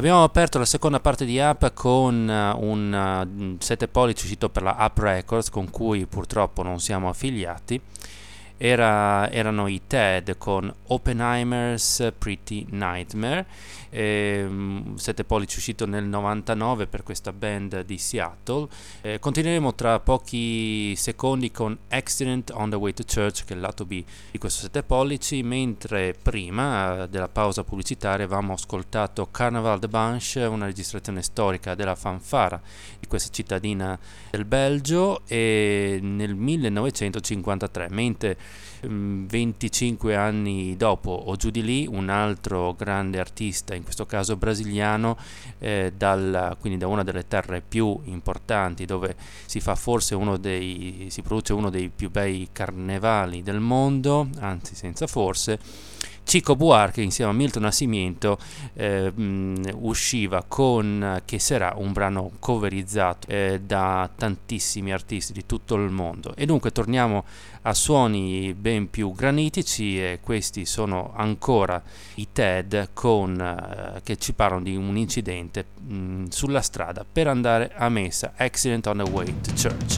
Abbiamo aperto la seconda parte di Up con un 7 pollici uscito per la Up Records, con cui purtroppo non siamo affiliati. Erano i TED con Oppenheimer's Pretty Nightmare, 7 pollici uscito nel 99 per questa band di Seattle. Continueremo tra pochi secondi con Accident on the Way to Church, che è il lato B di questo 7 pollici, mentre prima della pausa pubblicitaria avevamo ascoltato Carnaval de Banche, una registrazione storica della fanfara di questa cittadina del Belgio, e nel 1953, mentre 25 anni dopo o giù di lì un altro grande artista, in questo caso brasiliano, quindi da una delle terre più importanti, dove si produce uno dei più bei carnevali del mondo, anzi senza forse, Chico Buarque insieme a Milton Nascimento usciva con Che sarà, un brano coverizzato da tantissimi artisti di tutto il mondo. E dunque torniamo a suoni ben più granitici, e questi sono ancora i TED che ci parlano di un incidente sulla strada per andare a messa, Accident on the Way to Church.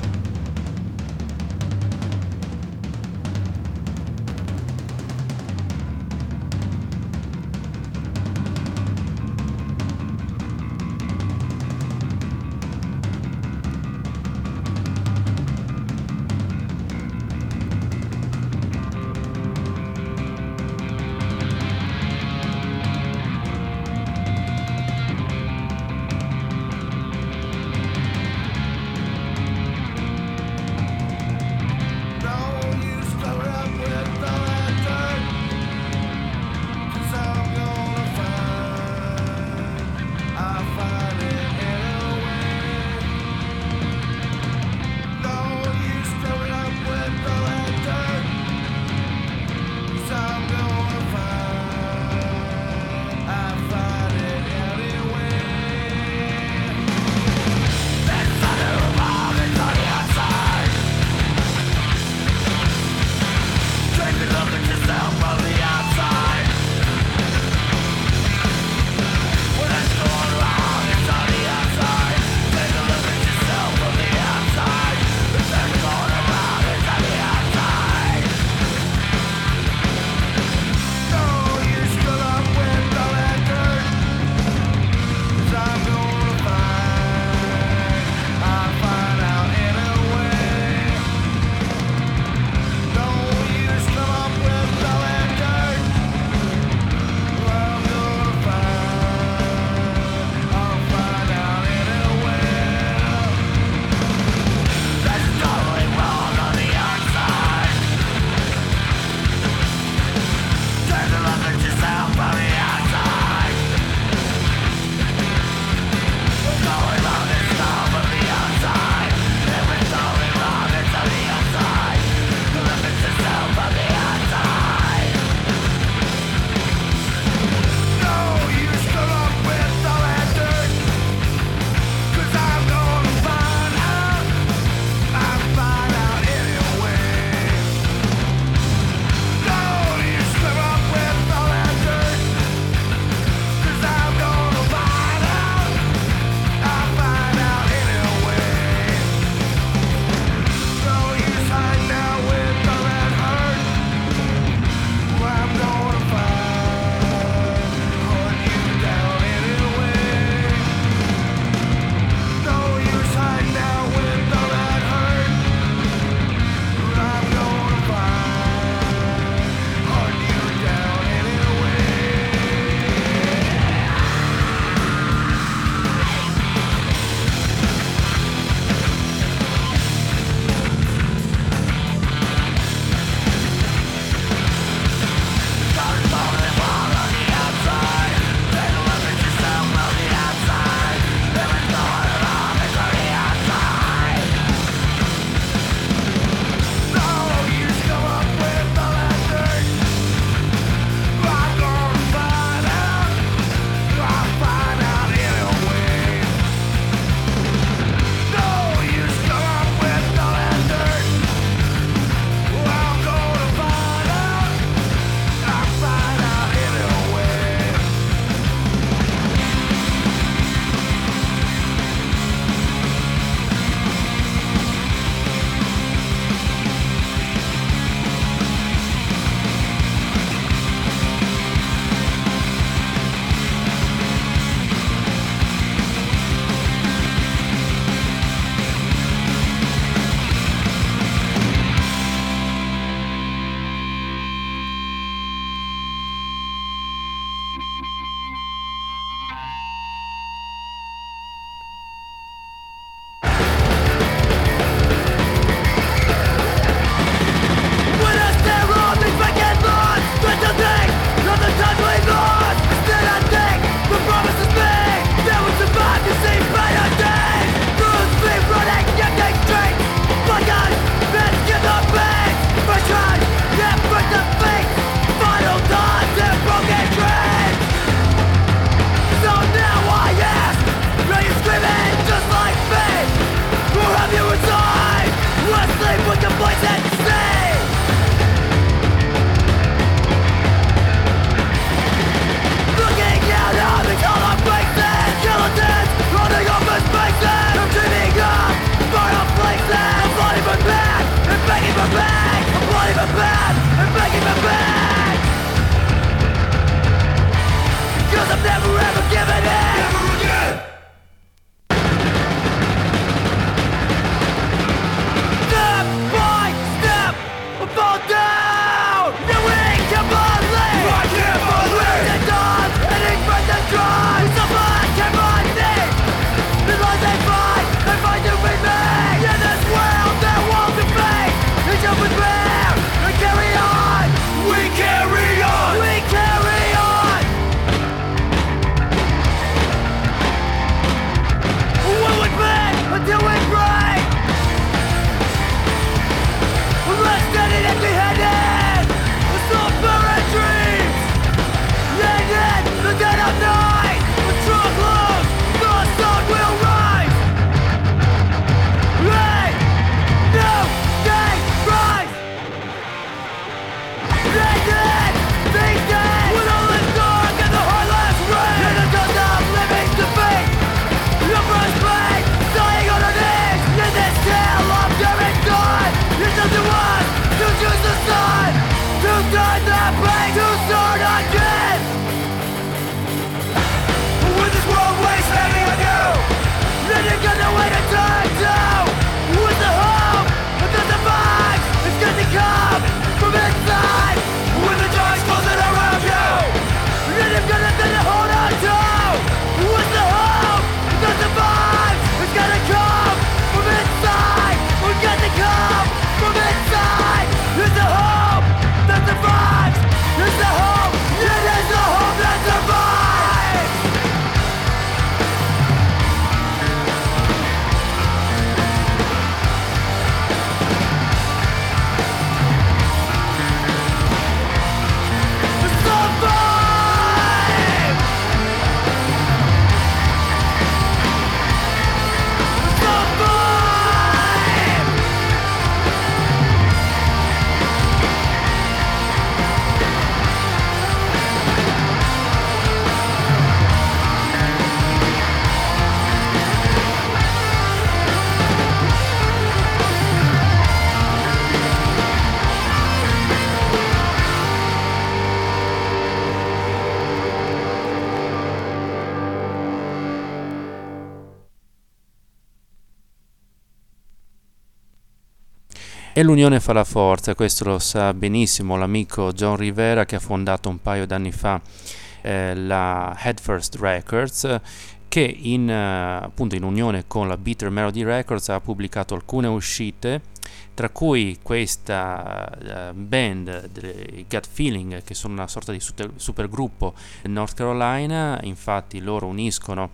E l'unione fa la forza, questo lo sa benissimo l'amico John Rivera, che ha fondato un paio d'anni fa la Head First Records, che appunto in unione con la Bitter Melody Records ha pubblicato alcune uscite, tra cui questa band dei Gut Feeling, che sono una sorta di supergruppo del North Carolina. Infatti loro uniscono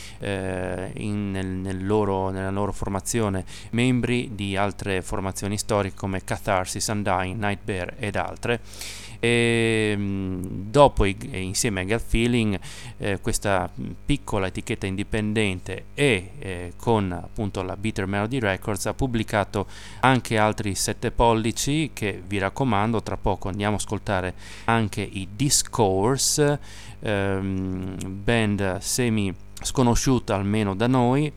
nella loro formazione membri di altre formazioni storiche come Catharsis, Undying, Night Bear ed altre. E dopo, insieme a Gut Feeling, questa piccola etichetta indipendente e con appunto la Bitter Melody Records ha pubblicato anche altri 7 pollici che vi raccomando. Tra poco andiamo a ascoltare anche i Discourse, band semi sconosciuta almeno da noi,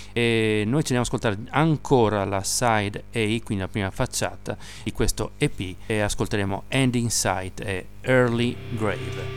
e noi ci andiamo ad ascoltare ancora la side A, quindi la prima facciata di questo EP, e ascolteremo Ending Sight e Early Grave.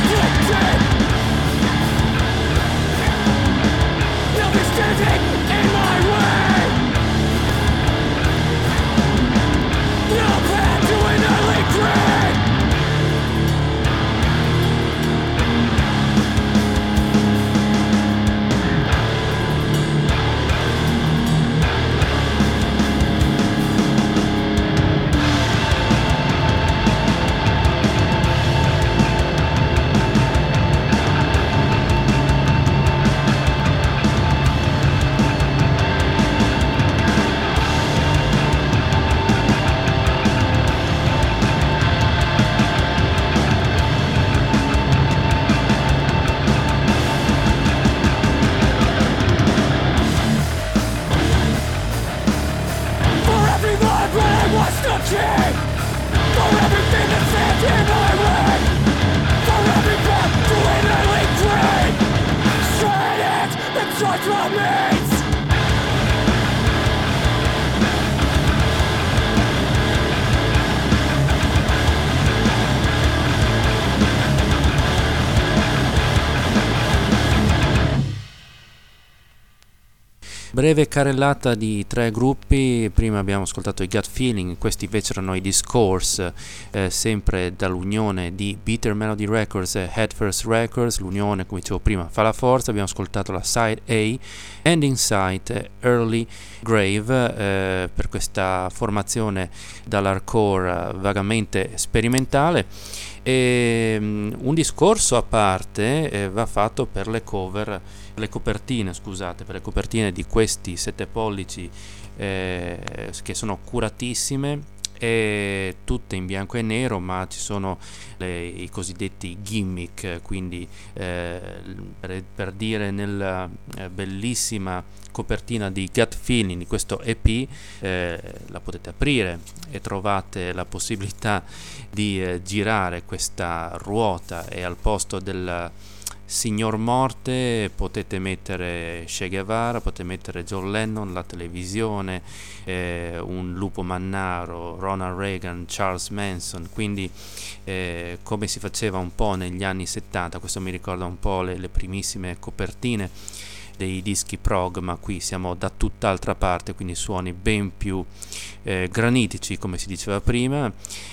Standing in Breve carrellata di 3 gruppi. Prima abbiamo ascoltato i Gut Feeling, questi invece erano i Discourse, sempre dall'unione di Bitter Melody Records e Head First Records. L'unione, come dicevo prima, fa la forza. Abbiamo ascoltato la Side A, Ending Sight, Early Grave, per questa formazione dall'hardcore vagamente sperimentale. E un discorso a parte va fatto per le copertine di questi 7 pollici, che sono curatissime e tutte in bianco e nero, ma ci sono i cosiddetti gimmick, quindi per dire, nella bellissima copertina di Gut Feeling di questo EP, la potete aprire e trovate la possibilità di girare questa ruota, e al posto del Signor Morte potete mettere Che Guevara, potete mettere John Lennon, la televisione, un lupo mannaro, Ronald Reagan, Charles Manson, quindi come si faceva un po' negli anni 70. Questo mi ricorda un po' le primissime copertine dei dischi prog, ma qui siamo da tutt'altra parte, quindi suoni ben più granitici, come si diceva prima.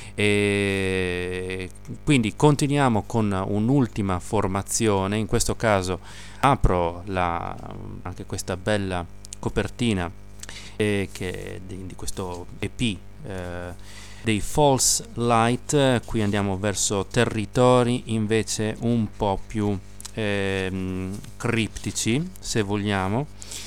E quindi continuiamo con un'ultima formazione. In questo caso apro anche questa bella copertina che di questo EP dei False Light. Qui andiamo verso territori invece un po' più criptici, se vogliamo.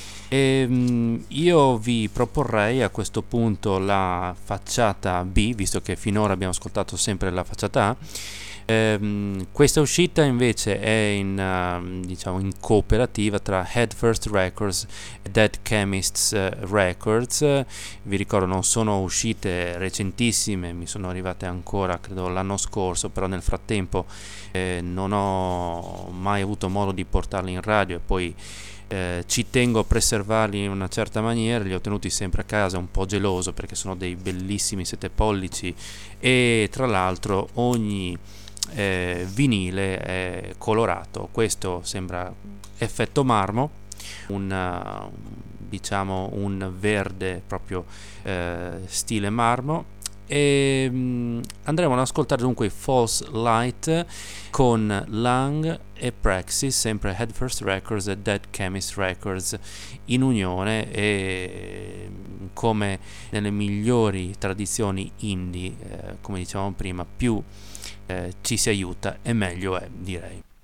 Io vi proporrei a questo punto la facciata B, visto che finora abbiamo ascoltato sempre la facciata A. Questa uscita invece è in cooperativa tra Head First Records e Dead Chemists Records. Vi ricordo, non sono uscite recentissime, mi sono arrivate ancora credo l'anno scorso, però nel frattempo non ho mai avuto modo di portarli in radio, e poi ci tengo a preservarli in una certa maniera. Li ho tenuti sempre a casa, un po' geloso, perché sono dei bellissimi 7 pollici, e tra l'altro ogni vinile è colorato. Questo sembra effetto marmo, un verde proprio stile marmo. E andremo ad ascoltare dunque False Light con Lang e Praxis, sempre Head First Records e Dead Chemist Records in unione, e come nelle migliori tradizioni indie, come dicevamo prima, più ci si aiuta e meglio è, direi.